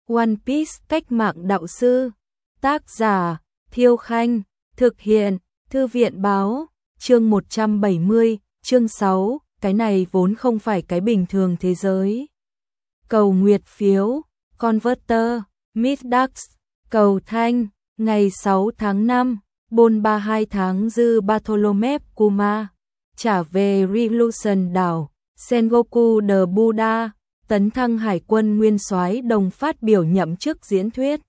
One Piece cách mạng đạo sư. Tác giả Thiêu Khanh. Thực hiện Thư viện Báo. Chương 170, chương 6. Cái này vốn không phải cái bình thường thế giới. Cầu nguyệt phiếu. Converter. Midax. Cầu thanh. Ngày 6 tháng 5. Bôn 32 tháng dư Bartholomew Kuma. Trả về Revolution đảo. Sengoku the Buddha. Tấn thăng hải quân nguyên soái đồng phát biểu nhậm chức diễn thuyết.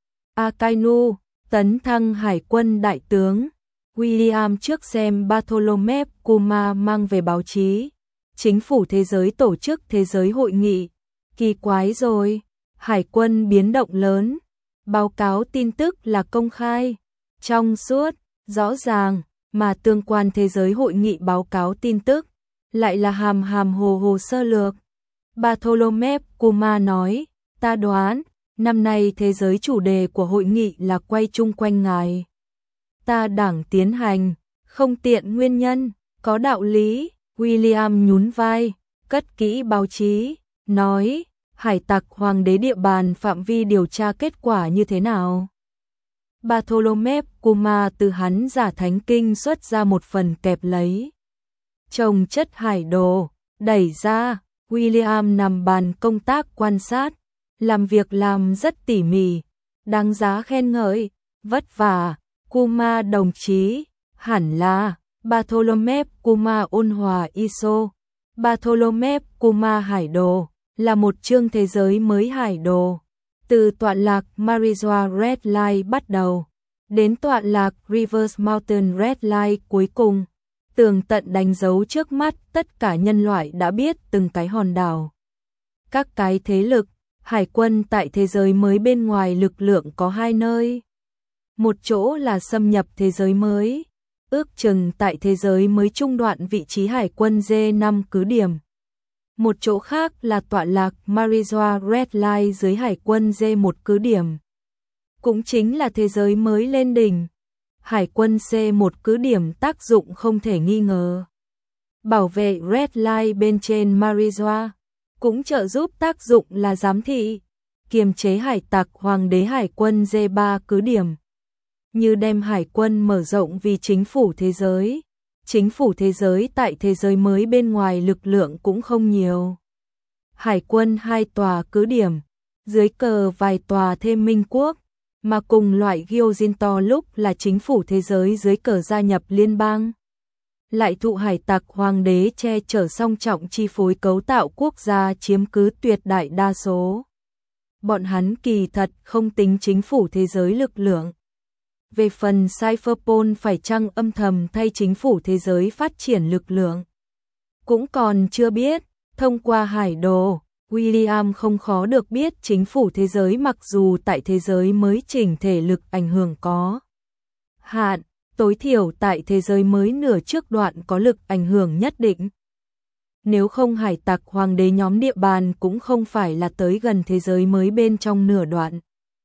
Akainu. Tấn thăng hải quân đại tướng. William trước xem Bartholomew Kuma mang về báo chí. Chính phủ thế giới tổ chức thế giới hội nghị. Kỳ quái rồi. Hải quân biến động lớn. Báo cáo tin tức là công khai, trong suốt, rõ ràng, mà tương quan thế giới hội nghị báo cáo tin tức, lại là hàm hàm hồ hồ sơ lược. Bartholomew Kuma nói, ta đoán, năm nay thế giới chủ đề của hội nghị là quay chung quanh ngài. Ta đảng tiến hành, không tiện nguyên nhân, có đạo lý. William nhún vai, cất kỹ báo chí, nói, hải tặc hoàng đế địa bàn phạm vi điều tra kết quả như thế nào? Bartholomew Kuma từ hắn giả thánh kinh xuất ra một phần kẹp lấy. Trồng chất hải đồ, đẩy ra, William nằm bàn công tác quan sát, làm việc làm rất tỉ mỉ, đáng giá khen ngợi, vất vả. Kuma đồng chí, hẳn là, Bartholomew Kuma ôn hòa ISO, Bartholomew Kuma hải đồ, là một chương thế giới mới hải đồ. Từ tọa lạc Marijoa Red Line bắt đầu, đến tọa lạc Rivers Mountain Red Line cuối cùng, tường tận đánh dấu trước mắt tất cả nhân loại đã biết từng cái hòn đảo. Các cái thế lực, hải quân tại thế giới mới bên ngoài lực lượng có hai nơi. Một chỗ là xâm nhập thế giới mới, ước chừng tại thế giới mới trung đoạn vị trí hải quân D5 cứ điểm. Một chỗ khác là tọa lạc Marijoa Red Line dưới hải quân D1 cứ điểm. Cũng chính là thế giới mới lên đỉnh. Hải quân C1 cứ điểm tác dụng không thể nghi ngờ. Bảo vệ Red Line bên trên Marijoa, cũng trợ giúp tác dụng là giám thị, kiềm chế hải tặc hoàng đế hải quân D3 cứ điểm. Như đem hải quân mở rộng vì chính phủ thế giới. Chính phủ thế giới tại thế giới mới bên ngoài lực lượng cũng không nhiều. Hải quân 2 tòa cứ điểm, dưới cờ vài tòa thêm Minh quốc, mà cùng loại Gyojin lúc là chính phủ thế giới dưới cờ gia nhập liên bang. Lại thụ hải tặc hoàng đế che chở song trọng chi phối cấu tạo quốc gia chiếm cứ tuyệt đại đa số. Bọn hắn kỳ thật không tính chính phủ thế giới lực lượng. Về phần Cypherpol phải chăng âm thầm thay chính phủ thế giới phát triển lực lượng, cũng còn chưa biết. Thông qua hải đồ, William không khó được biết chính phủ thế giới mặc dù tại thế giới mới chỉnh thể lực ảnh hưởng có hạn, tối thiểu tại thế giới mới nửa trước đoạn có lực ảnh hưởng nhất định. Nếu không hải tặc hoàng đế nhóm địa bàn cũng không phải là tới gần thế giới mới bên trong nửa đoạn.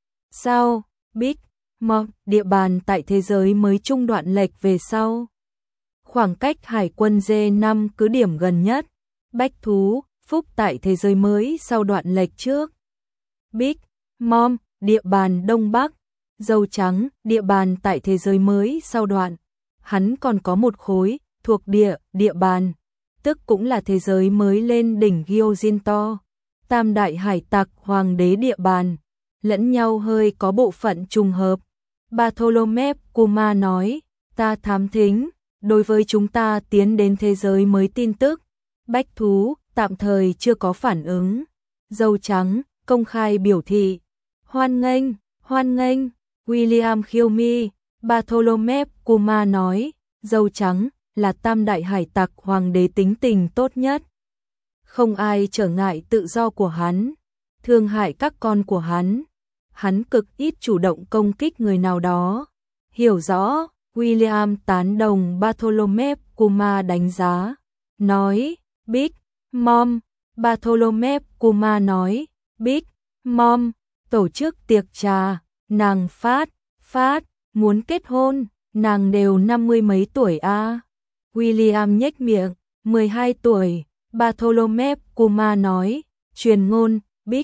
Sao, Big Mom, địa bàn tại thế giới mới trung đoạn lệch về sau. Khoảng cách hải quân D5 cứ điểm gần nhất. Bách thú, Phúc tại thế giới mới sau đoạn lệch trước. Big Mom, địa bàn Đông Bắc. Dâu trắng, địa bàn tại thế giới mới sau đoạn. Hắn còn có một khối, thuộc địa bàn, tức cũng là thế giới mới lên đỉnh Gyojin. Tam đại hải tặc hoàng đế địa bàn, lẫn nhau hơi có bộ phận trùng hợp. Bartholomew Kuma nói, ta thám thính, đối với chúng ta tiến đến thế giới mới tin tức, bách thú, tạm thời chưa có phản ứng. Dâu trắng, công khai biểu thị, hoan nghênh, William khiêu mi. Bartholomew Kuma nói, dâu trắng, là tam đại hải tặc hoàng đế tính tình tốt nhất. Không ai trở ngại tự do của hắn, thương hại các con của hắn. Hắn cực ít chủ động công kích người nào đó. Hiểu rõ, William tán đồng Bartholomew Kuma đánh giá. Nói, Big Mom. Bartholomew Kuma nói, Big Mom, tổ chức tiệc trà, nàng phát, muốn kết hôn, nàng đều 50 mấy tuổi a. William nhếch miệng, 12 tuổi. Bartholomew Kuma nói, truyền ngôn, Big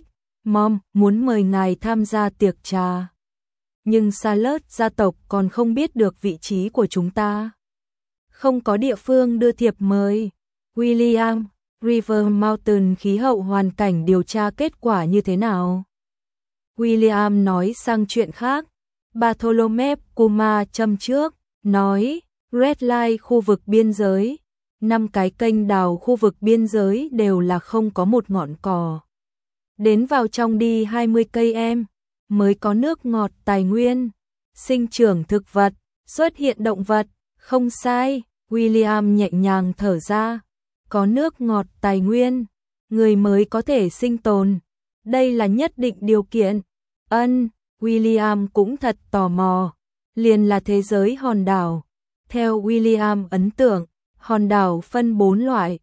Mom, muốn mời ngài tham gia tiệc trà. Nhưng Charlotte gia tộc còn không biết được vị trí của chúng ta. Không có địa phương đưa thiệp mời. William, River Mountain khí hậu hoàn cảnh điều tra kết quả như thế nào? William nói sang chuyện khác. Bartholomew Kuma châm trước, nói, Red Line khu vực biên giới, 5 cái kênh đào khu vực biên giới đều là không có một ngọn cỏ. Đến vào trong đi 20 cây em, mới có nước ngọt tài nguyên, sinh trưởng thực vật, xuất hiện động vật, không sai, William nhẹ nhàng thở ra, có nước ngọt tài nguyên, người mới có thể sinh tồn, đây là nhất định điều kiện. William cũng thật tò mò, liền là thế giới hòn đảo. Theo William ấn tượng, hòn đảo phân 4 loại,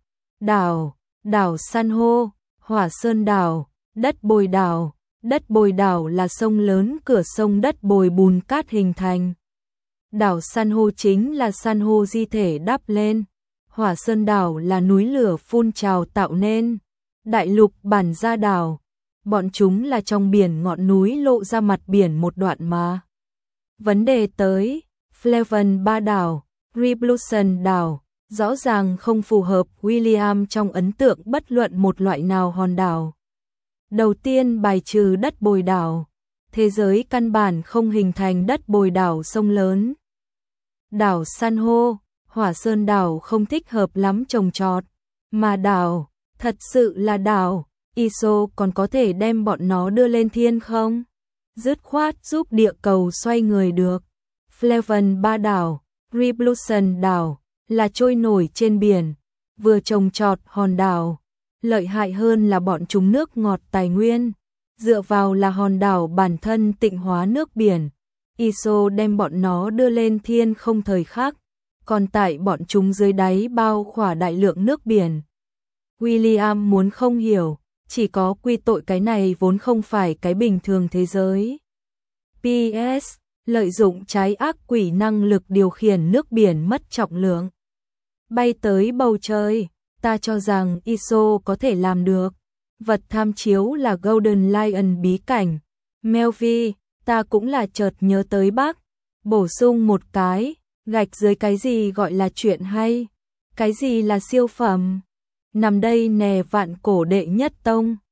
đảo san hô, hỏa sơn đảo, đất bồi đảo. Đất bồi đảo là sông lớn cửa sông đất bồi bùn cát hình thành. Đảo san hô chính là san hô di thể đắp lên. Hỏa sơn đảo là núi lửa phun trào tạo nên. Đại lục bản gia đảo, bọn chúng là trong biển ngọn núi lộ ra mặt biển một đoạn mà. Vấn đề tới, Fleven ba đảo, Revolution đảo, rõ ràng không phù hợp William trong ấn tượng bất luận một loại nào hòn đảo. Đầu tiên bài trừ đất bồi đảo, thế giới căn bản không hình thành đất bồi đảo sông lớn. Đảo san hô, hỏa sơn đảo không thích hợp lắm trồng trọt, mà đảo, thật sự là đảo, ISO còn có thể đem bọn nó đưa lên thiên không? Dứt khoát giúp địa cầu xoay người được. Fleven ba đảo, Revolution đảo, là trôi nổi trên biển, vừa trồng trọt hòn đảo. Lợi hại hơn là bọn chúng nước ngọt tài nguyên, dựa vào là hòn đảo bản thân tịnh hóa nước biển. ISO đem bọn nó đưa lên thiên không thời khắc, còn tại bọn chúng dưới đáy bao khỏa đại lượng nước biển. William muốn không hiểu, chỉ có quy tội cái này vốn không phải cái bình thường thế giới. PS, lợi dụng trái ác quỷ năng lực điều khiển nước biển mất trọng lượng. Bay tới bầu trời. Ta cho rằng ISO có thể làm được. Vật tham chiếu là Golden Lion bí cảnh. Melvi, ta cũng là chợt nhớ tới bác. Bổ sung một cái, gạch dưới cái gì gọi là chuyện hay. Cái gì là siêu phẩm. Nằm đây nè vạn cổ đệ nhất tông.